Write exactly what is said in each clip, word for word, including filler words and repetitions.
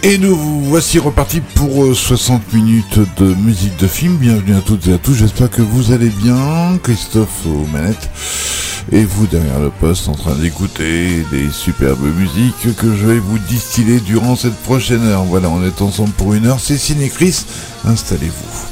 Et nous voici repartis pour soixante minutes de musique de film. Bienvenue à toutes et à tous, j'espère que vous allez bien. Christophe aux manettes et vous derrière le poste en train d'écouter des superbes musiques que je vais vous distiller durant cette prochaine heure. Voilà, on est ensemble pour une heure, c'est Ciné Chris, installez-vous.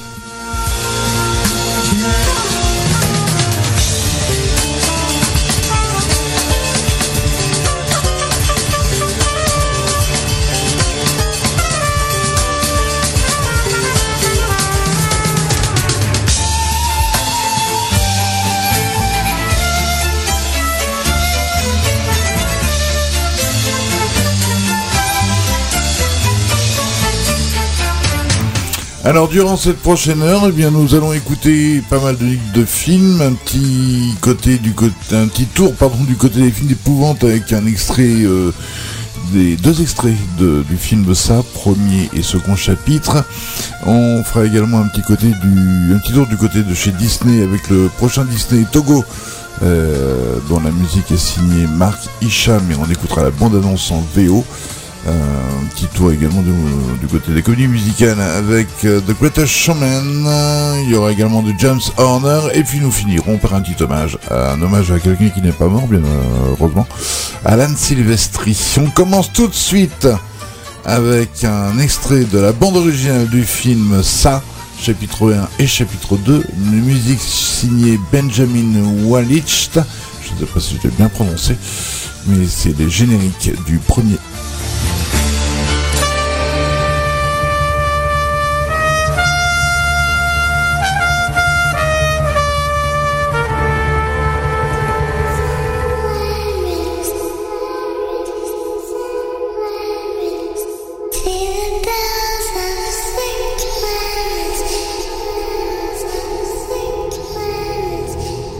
Alors durant cette prochaine heure, eh bien nous allons écouter pas mal de, de films, un petit côté du côté, un petit tour pardon du côté des films d'épouvante avec un extrait, euh, des deux extraits de, du film Ça, premier et second chapitre. On fera également un petit côté du, un petit tour du côté de chez Disney avec le prochain Disney Togo, euh, dont la musique est signée Mark Isham, mais on écoutera la bande-annonce en V O. Euh, un petit tour également du, du côté des comédies musicales avec euh, The Greatest Showman. Euh, il y aura également de James Horner et puis nous finirons par un petit hommage, un hommage à quelqu'un qui n'est pas mort bien euh, heureusement, Alan Silvestri. On commence tout de suite avec un extrait de la bande originale du film Ça, chapitre un et chapitre deux, une musique signée Benjamin Walicht. Je ne sais pas si je l'ai bien prononcé, mais c'est les génériques du premier.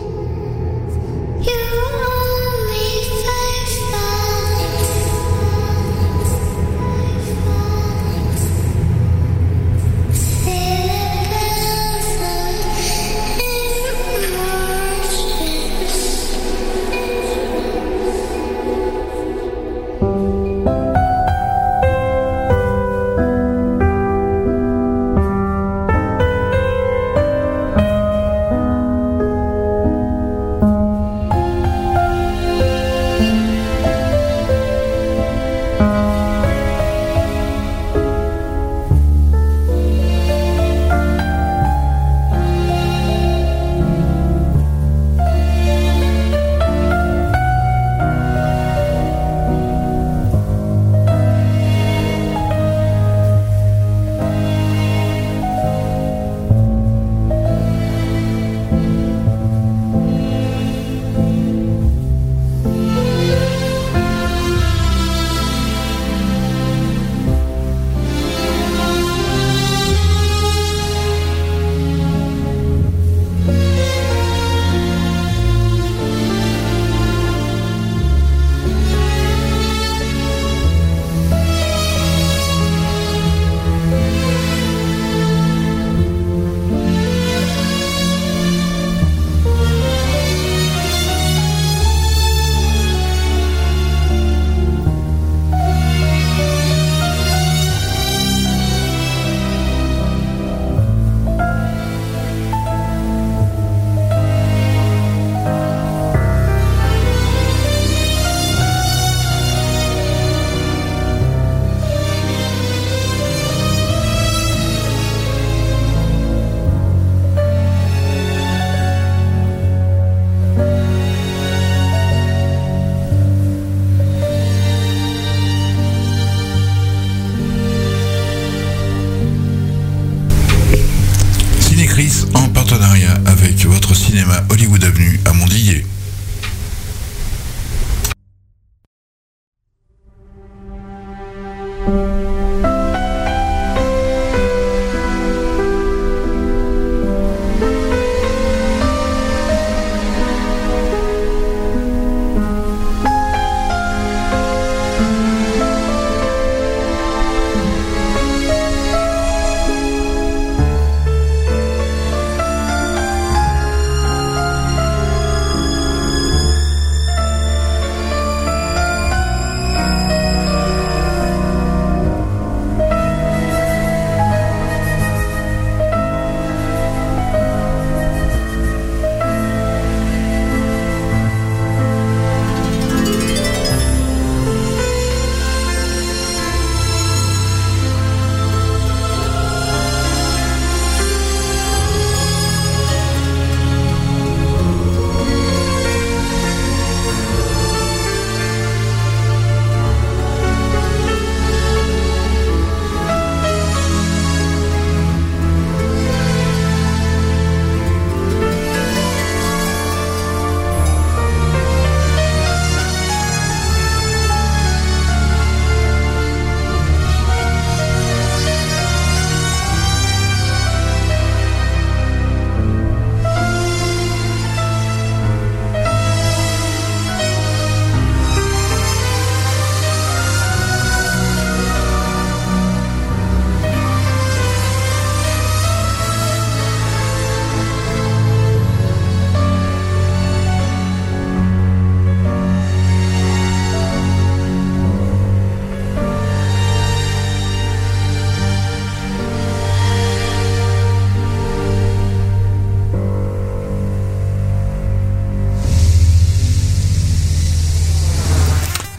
You owe me five dollars.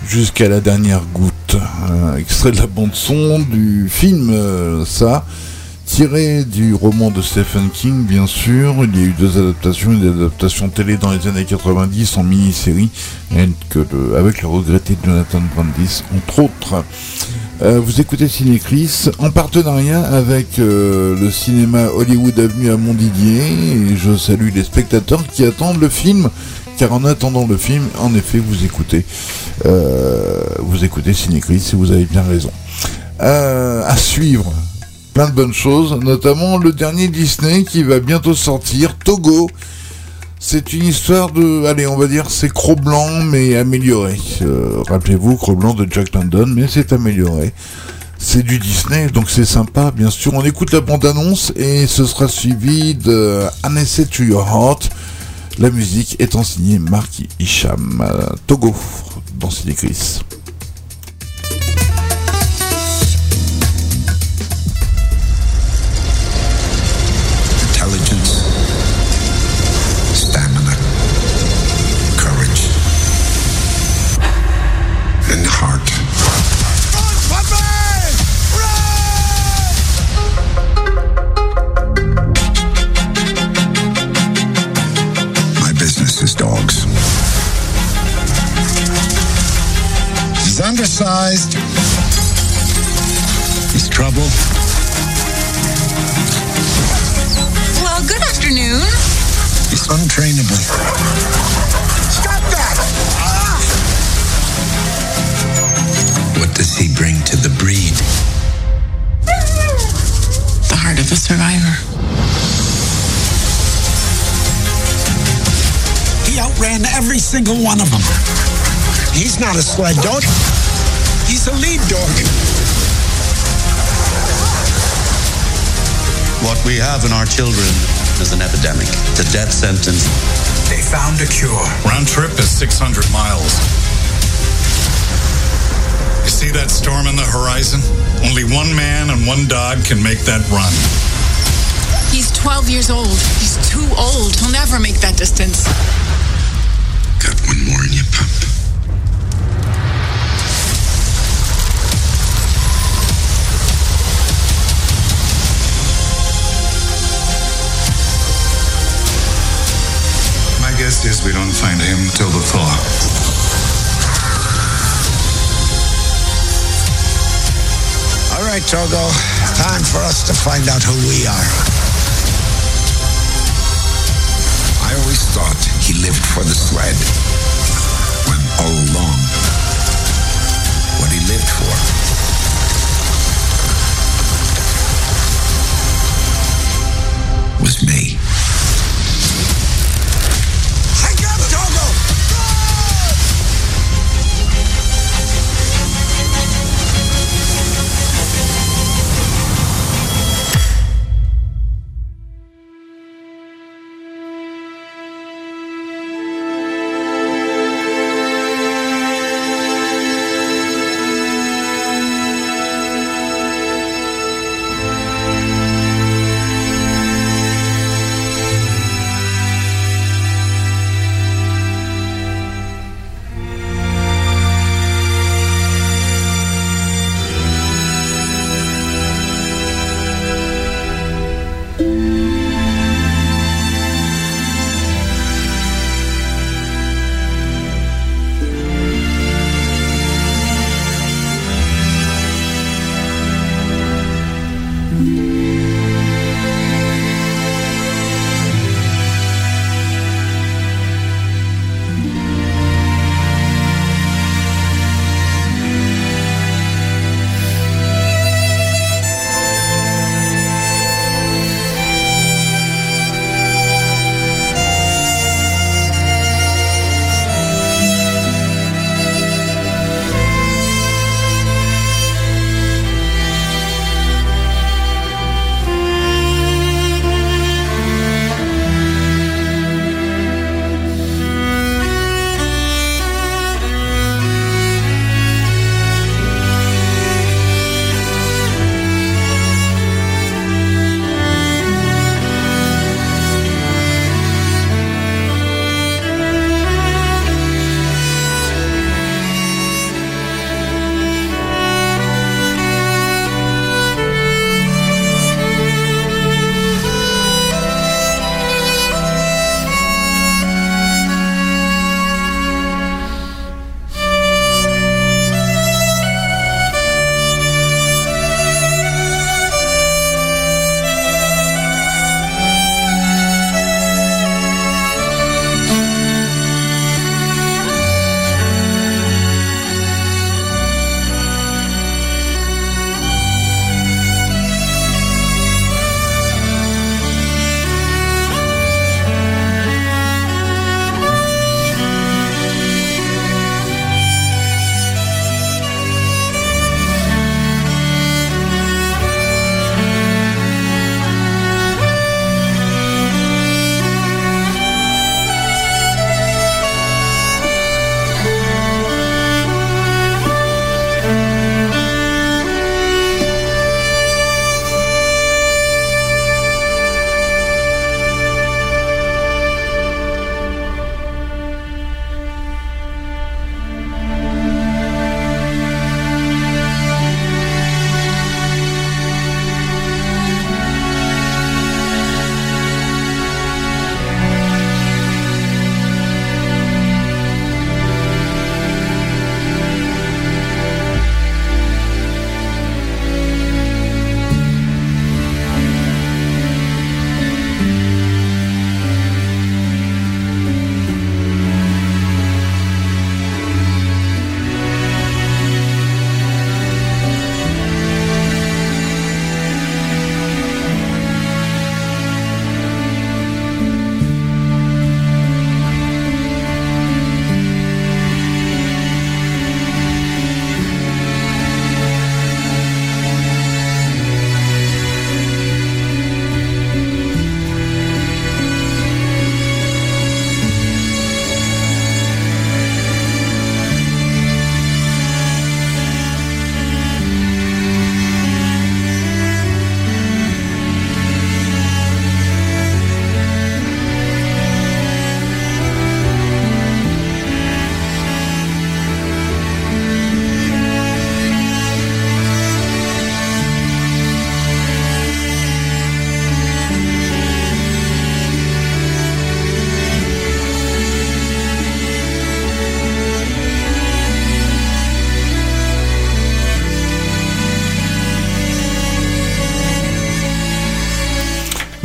Jusqu'à la dernière goutte. Un extrait de la bande-son du film, euh, ça, tiré du roman de Stephen King, bien sûr. Il y a eu deux adaptations, une adaptation télé dans les années quatre-vingt-dix en mini-série, et que le, avec le regretté Jonathan Brandis, entre autres. Euh, vous écoutez Ciné-Chris en partenariat avec euh, le cinéma Hollywood Avenue à Montdidier, et je salue les spectateurs qui attendent le film, car en attendant le film, en effet, vous écoutez euh, vous écoutez Ciné-Chris et vous avez bien raison. Euh, à suivre, plein de bonnes choses, notamment le dernier Disney qui va bientôt sortir, Togo. C'est une histoire de, allez, on va dire, c'est Cro-Blanc, mais amélioré. Euh, rappelez-vous, Cro-Blanc de Jack London, mais c'est amélioré. C'est du Disney, donc c'est sympa, bien sûr. On écoute la bande-annonce et ce sera suivi de An Essay to Your Heart. La musique étant signée Mark Isham. Euh, Togo, dans Ciné-Chris. Intelligence. Stamina, courage, and heart. My business is dogs. He's undersized. He's trouble. Well, good afternoon. He's untrainable. Stop that! Ah! What does he bring to the breed? The heart of a survivor. He outran every single one of them. He's not a sled dog. He's a lead dog. What we have in our children is an epidemic. It's a death sentence. They found a cure. Round trip is six hundred miles. You see that storm on the horizon? Only one man and one dog can make that run. He's twelve years old. He's too old. He'll never make that distance. Got one more in you, pup. My guess is we don't find him till the thaw. All right, Togo. Time for us to find out who we are. I always thought he lived for the sled. When all along, what he lived for was me. Hang up, Togo!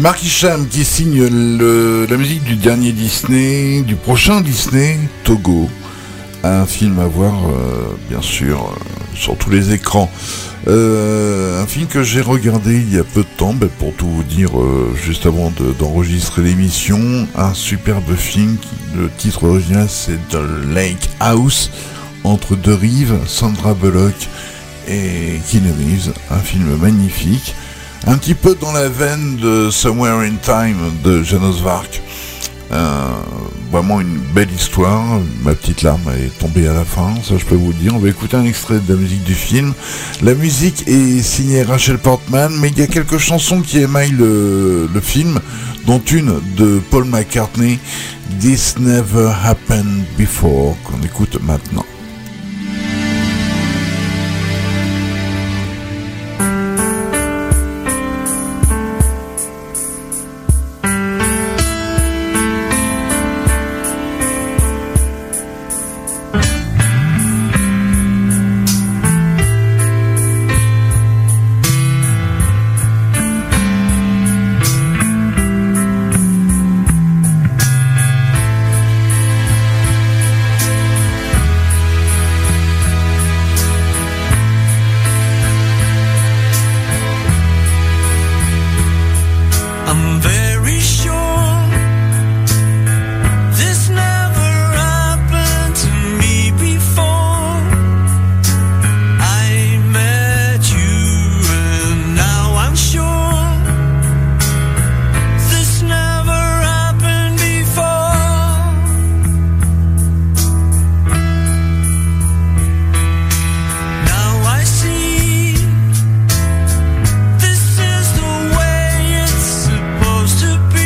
Mark Isham qui signe le, la musique du dernier Disney, du prochain Disney, Togo. Un film à voir, euh, bien sûr, euh, sur tous les écrans. Euh, un film que j'ai regardé il y a peu de temps, ben pour tout vous dire, euh, juste avant de, d'enregistrer l'émission. Un superbe film, qui, le titre original c'est The Lake House, entre deux rives, Sandra Bullock et Keanu Reeves. Un film magnifique. Un petit peu dans la veine de Somewhere in Time de Janos Vark. Euh, vraiment une belle histoire. Ma petite larme est tombée à la fin, ça je peux vous le dire. On va écouter un extrait de la musique du film. La musique est signée Rachel Portman, mais il y a quelques chansons qui émaillent le, le film, dont une de Paul McCartney, This Never Happened Before, qu'on écoute maintenant. To be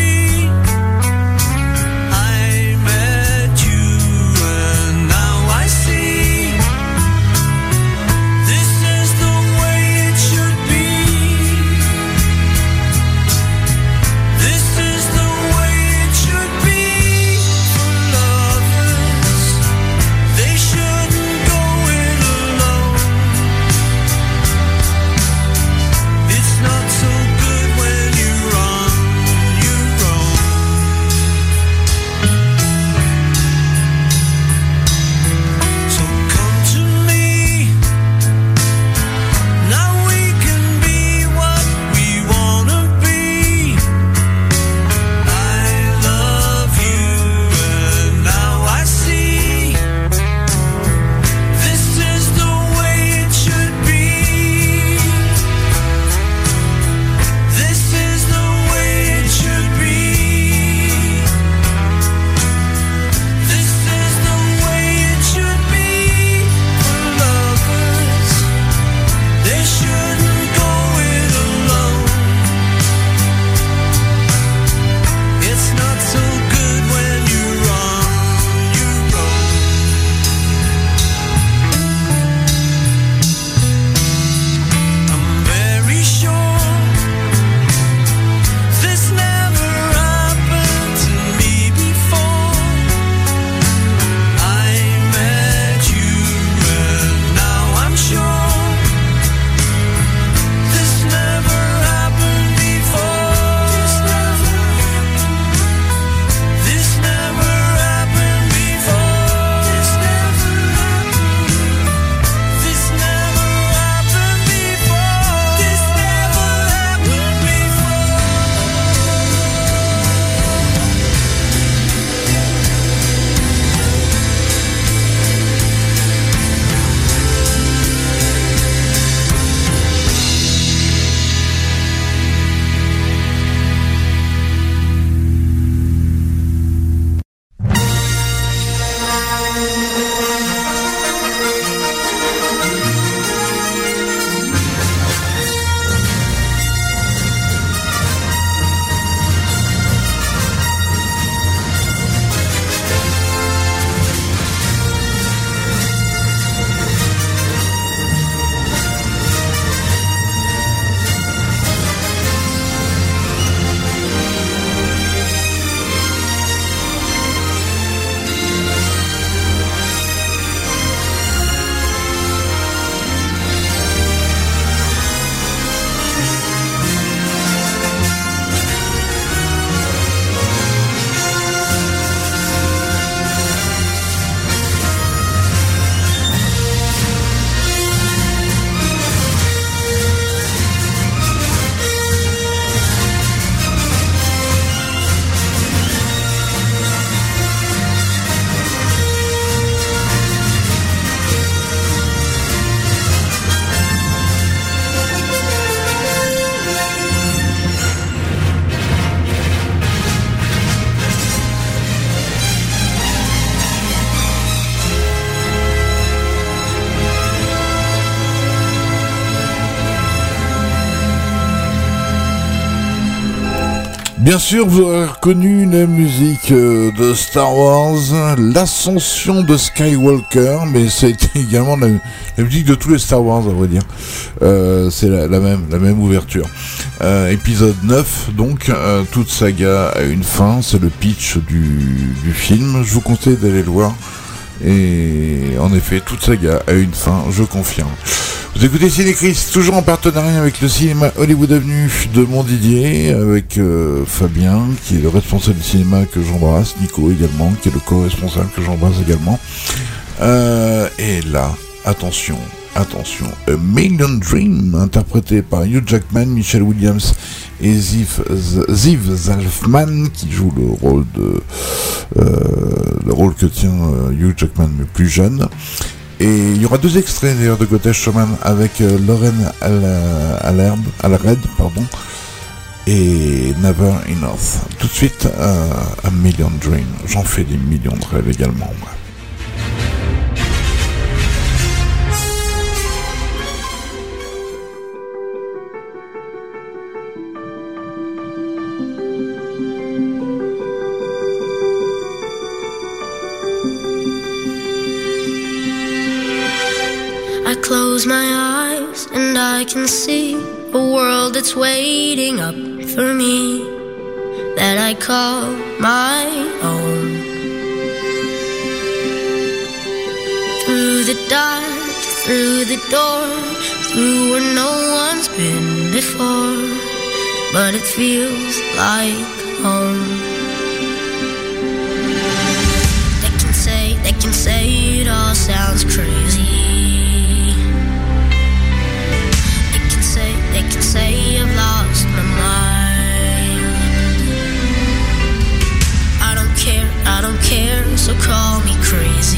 Bien sûr, vous aurez reconnu la musique de Star Wars, l'ascension de Skywalker, mais c'était également la, la musique de tous les Star Wars, à vrai dire. Euh, c'est la, la même, la même ouverture. Euh, épisode neuf, donc, euh, toute saga a une fin, c'est le pitch du, du film. Je vous conseille d'aller le voir. Et en effet, toute saga a une fin, je confirme. Vous écoutez Cinécris, toujours en partenariat avec le cinéma Hollywood Avenue de Montdidier, avec euh, Fabien, qui est le responsable du cinéma que j'embrasse, Nico également, qui est le co-responsable que j'embrasse également. Euh, et là, attention, attention, A Million Dream, interprété par Hugh Jackman, Michelle Williams et Ziv, Ziv Zalfman, qui joue le rôle de euh, le rôle que tient euh, Hugh Jackman mais plus jeune. Et il y aura deux extraits d'ailleurs de Greatest Showman avec euh, Lauren Alred, Alred, pardon, et Never Enough. Tout de suite, euh, A Million Dream. J'en fais des millions de rêves également, moi. Close my eyes and I can see a world that's waiting up for me, that I call my own. Through the dark, through the door, through where no one's been before, but it feels like home. They can say, they can say it all sounds crazy. They can say I've lost my mind. I don't care, I don't care, so call me crazy.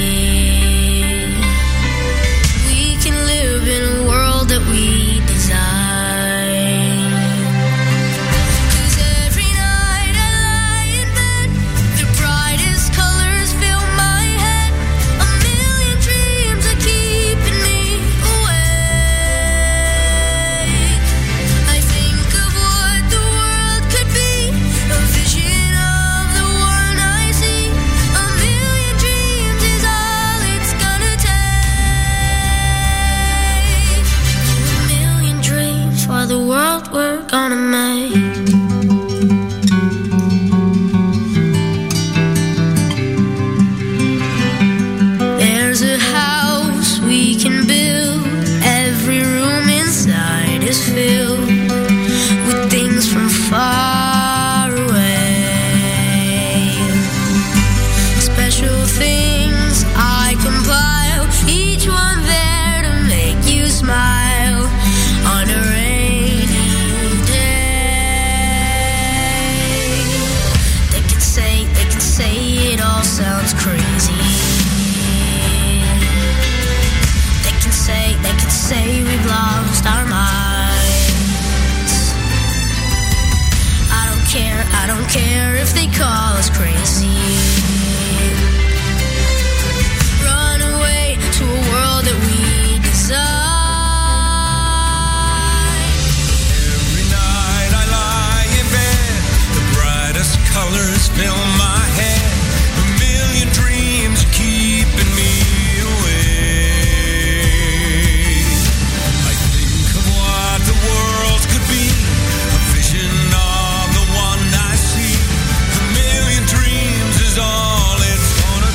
We can live in a world that we design. 'Cause every night I lie in bed, the brightest colors fill my head. A million dreams are keeping me awake. The world we're gonna make. There's a house we can build. Every room inside is filled with things from far away. Special things I compile, each one there to make you smile on a rainy say it all sounds crazy. They can say, they can say we've lost our minds. I don't care, I don't care if they call us crazy. Run away to a world that we design. Every night I lie in bed, the brightest colors fill my head. A million dreams keeping me awake. I think of what the world could be, a vision of the one I see. A million dreams is all it's gonna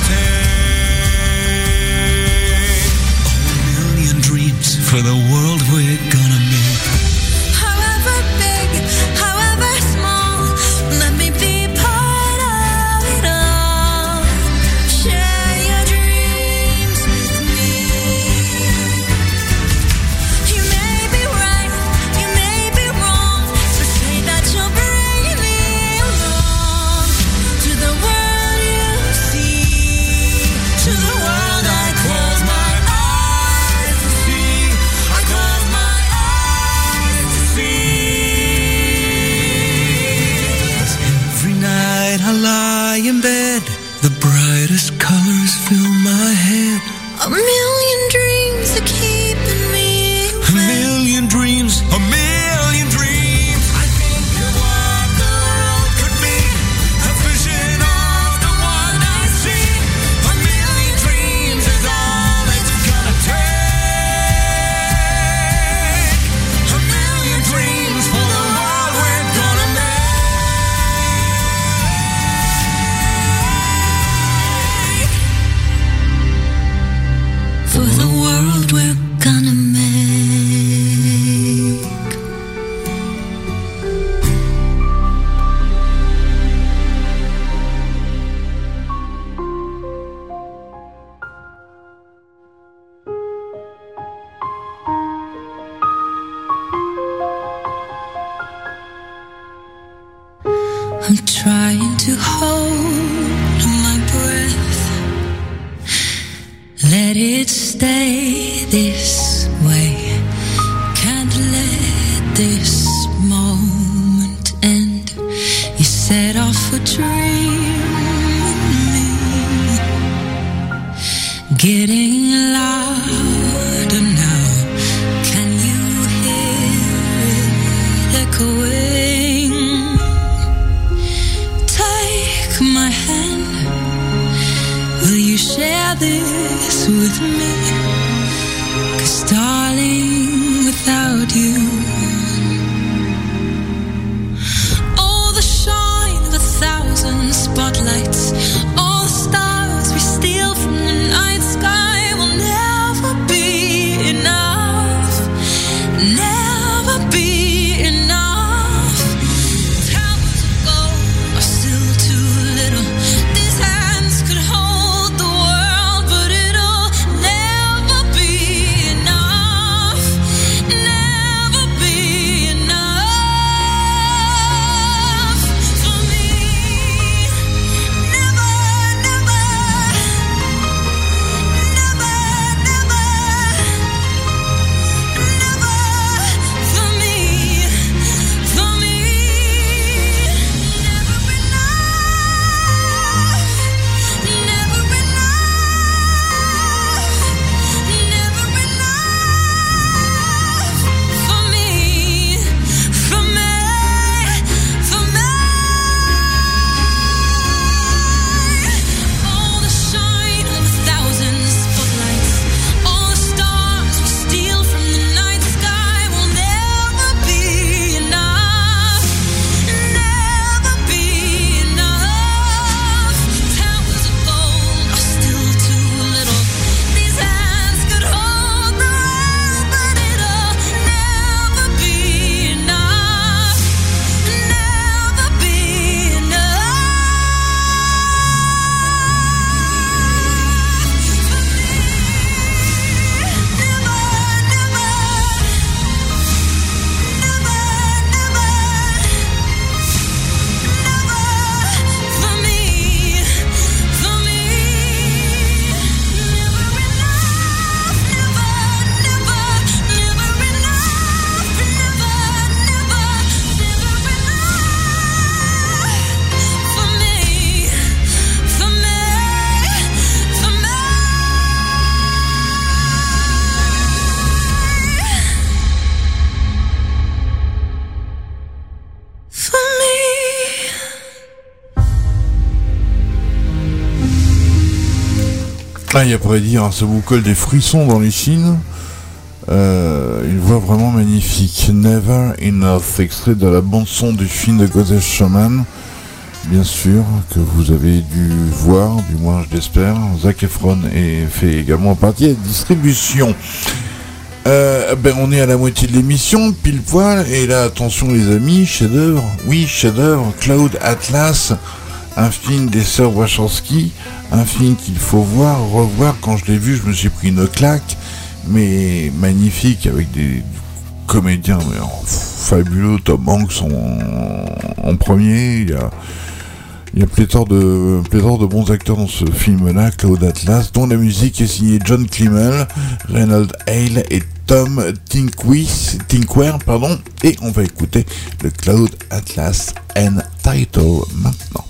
take. A million dreams for the world we're gonna make. However big, however small, let me be part of it all. Share your dreams with me. You may be right, you may be wrong, so say that you'll bring me along to the world you see, to the world I close my eyes to see. A I'm trying to hold my breath. Let it stay this way. Can't let this moment end. You set off a dream in me, getting louder now. Can you hear it echoing? Take my hand. Will you share this with me? 'Cause darling, without you, all the shine of a thousand spotlights, all the stars we steal from the night sky will never be enough, never be enough. Towers of gold are still too little. These hands could hold the world, but it'll never be enough, never be enough for me. Never, never, never, never, never for me, for me. Never enough, never enough, never enough for me, for me, for me. All the shine of a thousand spotlights, all the stars we steal from the night sky will never be enough, never be enough. Towers of gold are still too little. These hands could hold the world, but it'll never be enough, never be Ah, il y a pas à dire, hein, ça vous colle des frissons dans les chines. Euh, une voix vraiment magnifique. Never Enough, extrait de la bande-son du film de Greatest Showman. Bien sûr, que vous avez dû voir, du moins je l'espère. Zac Efron est fait également partie de la distribution. Euh, ben on est à la moitié de l'émission, pile poil, et là attention les amis, chef-d'œuvre, oui chef-d'œuvre, Cloud Atlas, un film des sœurs Wachowski, un film qu'il faut voir, revoir. Quand je l'ai vu, je me suis pris une claque, mais magnifique, avec des comédiens mais, oh, fabuleux. Tom Hanks en, en premier, il y a Il y a pléthore de, pléthore de bons acteurs dans ce film-là, Cloud Atlas, dont la musique est signée John Clemmel, Reynald Hale et Tom Tinkwis, Tinkware, pardon, et on va écouter le Cloud Atlas and Title maintenant.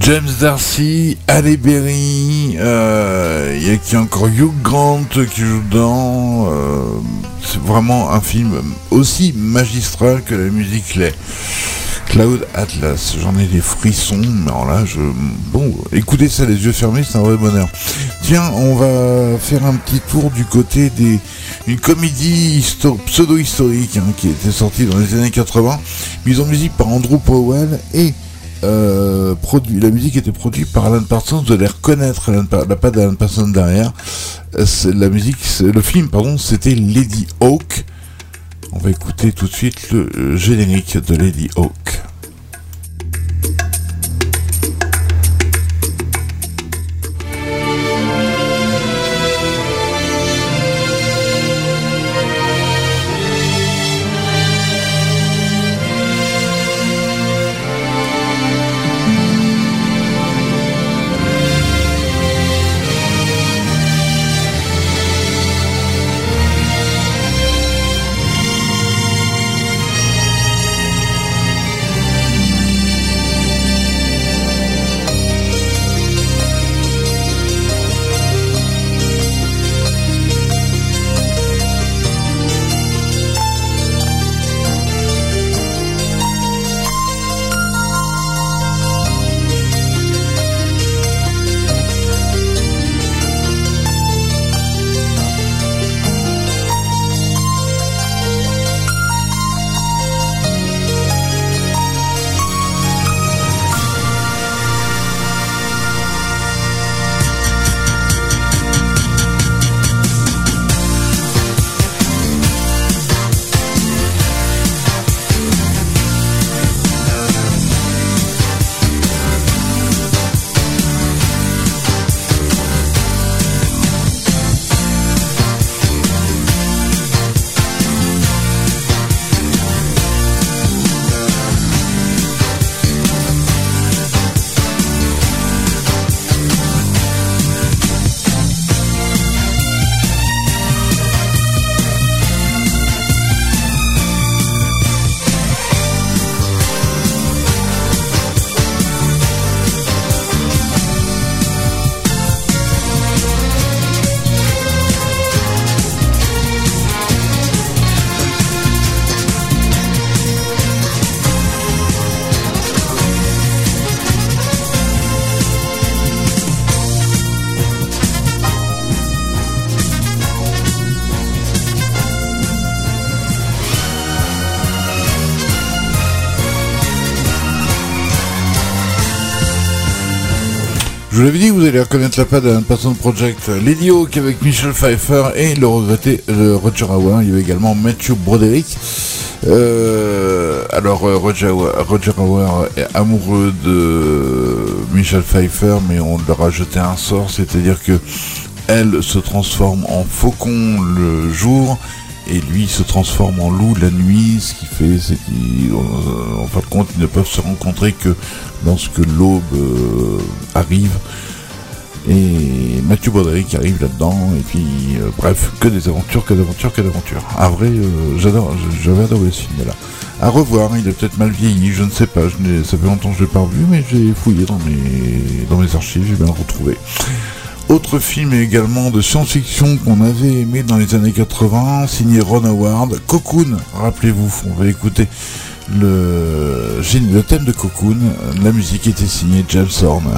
James D'Arcy, Halle Berry, il euh, y a qui encore Hugh Grant qui joue dedans. Euh, c'est vraiment un film aussi magistral que la musique l'est. Cloud Atlas, j'en ai des frissons, mais alors là, je... Bon, écoutez ça les yeux fermés, c'est un vrai bonheur. Tiens, on va faire un petit tour du côté des... Une comédie histo... pseudo-historique hein, qui était sortie dans les années quatre-vingts, mise en musique par Andrew Powell et euh, produit... la musique était produite par Alan Parsons, vous allez reconnaître Alan Par... la patte d'Alan Parsons derrière. C'est la musique, c'est... le film, pardon, c'était Lady Hawk. On va écouter tout de suite le générique de Lady Hawk. Je vous l'avais dit, vous allez reconnaître la patte d'un Person Project, Lady Hawk avec Michelle Pfeiffer et le regretté le Roger Hauer. Il y avait également Matthew Broderick. Euh, alors Roger, Roger Hauer est amoureux de Michelle Pfeiffer, mais on leur a jeté un sort, c'est-à-dire que elle se transforme en faucon le jour et lui se transforme en loup la nuit. Ce qui fait, c'est qu'en fin de compte, ils ne peuvent se rencontrer que lorsque l'aube euh, arrive. Et Matthew Broderick arrive là-dedans, et puis euh, bref, que des aventures, que d'aventures, que d'aventures. Ah vrai, euh, j'adore, j'avais adoré ce film-là. À revoir, il est peut-être mal vieilli, je ne sais pas, je n'ai, ça fait longtemps que je l'ai pas revu, mais j'ai fouillé dans mes, dans mes archives, j'ai bien le retrouvé. Autre film également de science-fiction qu'on avait aimé dans les années quatre-vingts, signé Ron Howard, Cocoon, rappelez-vous, on va écouter le, le thème de Cocoon, la musique était signée James Horner.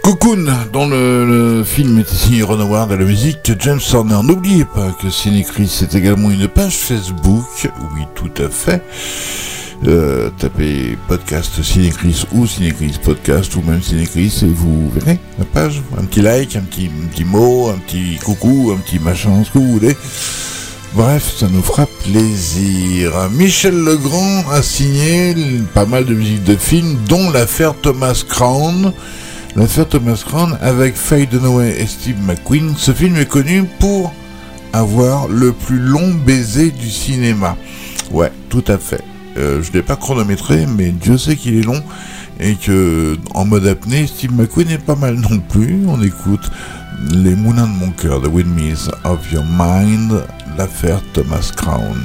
Cocoon, dont le, le film était signé Ron Howard à la musique, James Horner. N'oubliez pas que Cinécris c'est également une page Facebook, oui tout à fait. Euh, tapez podcast Cinécris ou Cinécris podcast ou même Cinécris et vous verrez la page. Un petit like, un petit, un petit mot, un petit coucou, un petit machin, ce que vous voulez. Bref, ça nous fera plaisir. Michel Legrand a signé pas mal de musiques de films, dont l'affaire Thomas Crown. L'affaire Thomas Crown avec Faye Dunaway et Steve McQueen. Ce film est connu pour avoir le plus long baiser du cinéma. Ouais, tout à fait. Euh, je ne l'ai pas chronométré, mais Dieu sait qu'il est long et que en mode apnée, Steve McQueen est pas mal non plus. On écoute Les Moulins de mon cœur, The Windmills of Your Mind, l'affaire Thomas Crown.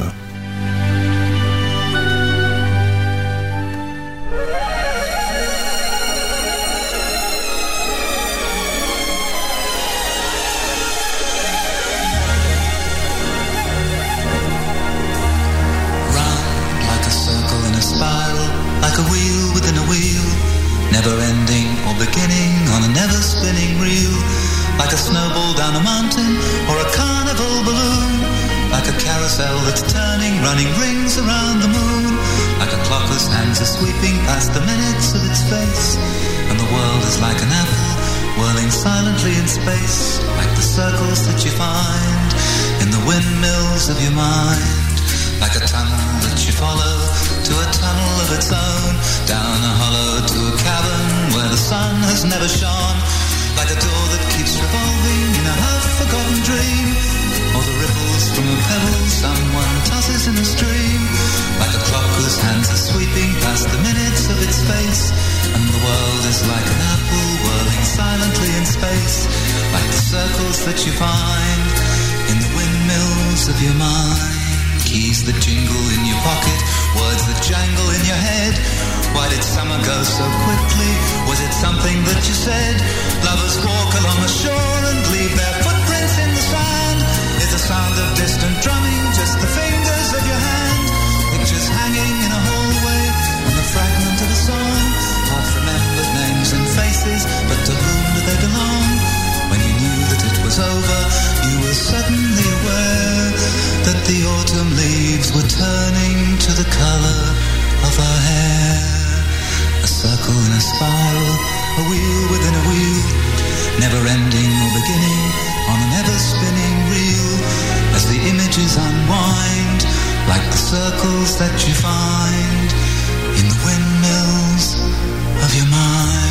Never ending or beginning on a never spinning reel, like a snowball down a mountain or a carnival balloon, like a carousel that's turning, running rings around the moon, like a clock whose hands are sweeping past the minutes of its face, and the world is like an apple whirling silently in space, like the circles that you find in the windmills of your mind, like a tunnel that you follow to a tunnel of its own, down a hollow to a cavern where the sun has never shone, like a door that keeps revolving in a half-forgotten dream, or the ripples from a pebble someone tosses in a stream, like a clock whose hands are sweeping past the minutes of its face, and the world is like an apple whirling silently in space, like the circles that you find in the windmills of your mind. Keys that jingle in your pocket, words that jangle in your head. Why did summer go so quickly? Was it something that you said? Lovers walk along the shore and leave their footprints in the sand. Is the sound of distant drumming just the fingers of your hand? Pictures hanging in a hallway on the fragment of a song. Half-remembered names and faces, but to whom do they belong? When you knew that it was over, you were suddenly aware that the autumn leaves were turning to the colour of her hair. A circle in a spiral, a wheel within a wheel, never ending or beginning on an ever-spinning reel, as the images unwind, like the circles that you find in the windmills of your mind.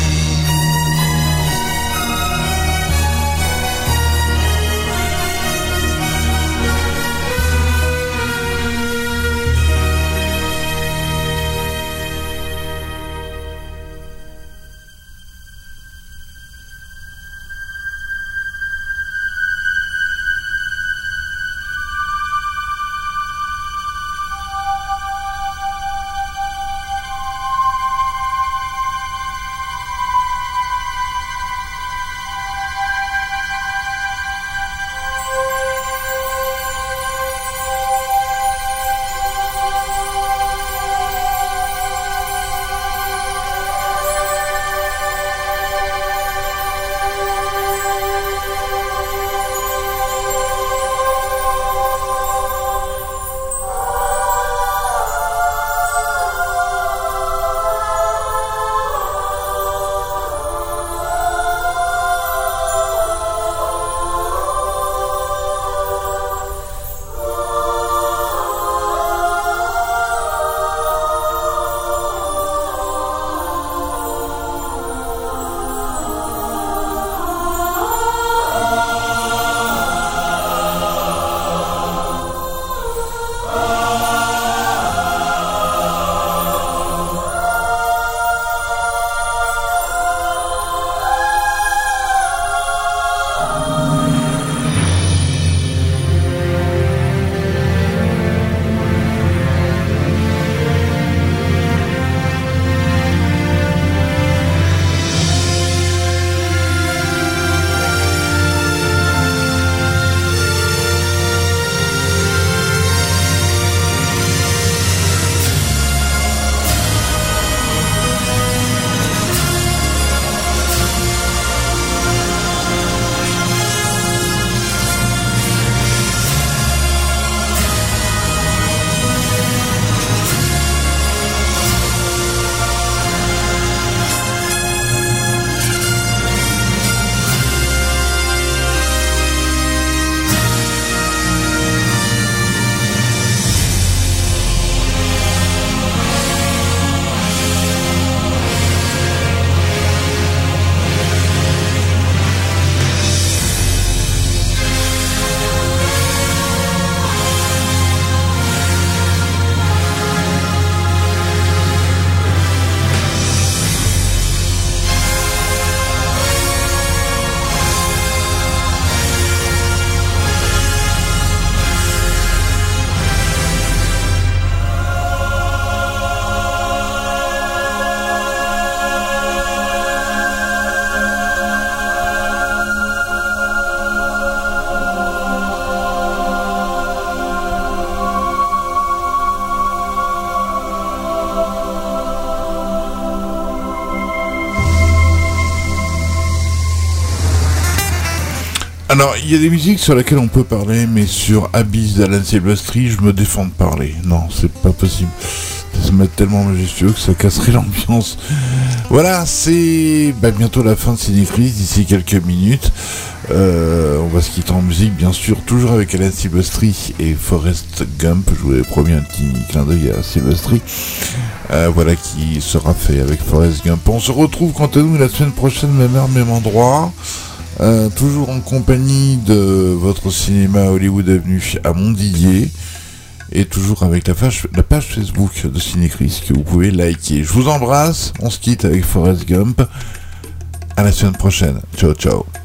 Alors, il y a des musiques sur lesquelles on peut parler, mais sur Abyss d'Alan Silvestri, je me défends de parler. Non, c'est pas possible. Ça me met tellement majestueux que ça casserait l'ambiance. Voilà, c'est bah, bientôt la fin de Cinécrise, d'ici quelques minutes. Euh, on va se quitter en musique, bien sûr, toujours avec Alan Silvestri et Forrest Gump. Je vous avais promis un petit clin d'œil à Silvestri. Euh, voilà qui sera fait avec Forrest Gump. On se retrouve quant à nous la semaine prochaine, même heure, même endroit. Euh, toujours en compagnie de votre cinéma Hollywood Avenue à Montdidier. Et toujours avec la page, la page Facebook de Cinécris que vous pouvez liker. Je vous embrasse, on se quitte avec Forrest Gump. À la semaine prochaine. Ciao, ciao.